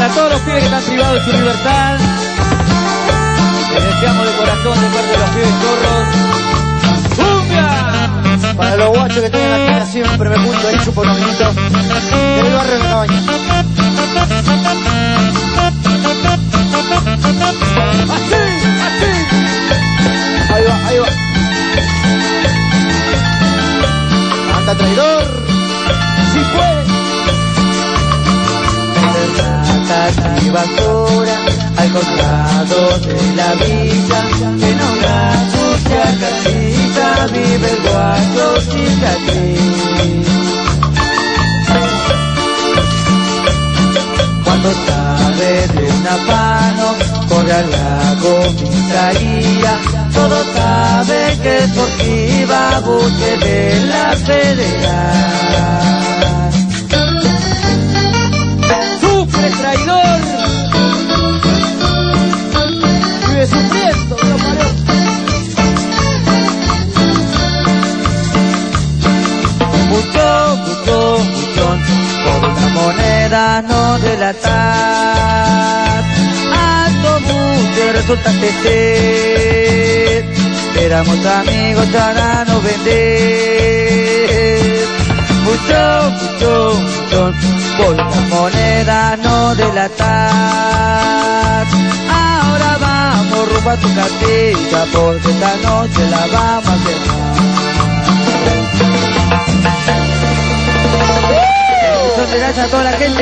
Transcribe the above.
Para todos los pibes que están privados de su libertad, les deseamos de corazón de parte de los pibes chorros. ¡Cumbia! Para los guachos que tienen la tienda siempre me junto ahí, chupo unos minutos. En el barrio de Cabaña. ¡Así! ¡Así! Ahí va, ahí va. Anda traidor. ¡Si puede! Y basura al costado de la villa, que no la sucia casita vive el guacho cicatriz. Cuando sabe de un afano, corre a la comisaría. Todos saben que es Sportiva, busque de la federal. ¡Sufre, traidor! Vive sufriendo, lo parió. Muchón, por una moneda no delatar. Alto mucho resultaste ser. Éramos amigos, ahora no vender. Muchón, por una moneda no delatar. Ahora vamos rumbo a tu casita, porque esta noche la vamos a cerrar. Gracias a toda la gente.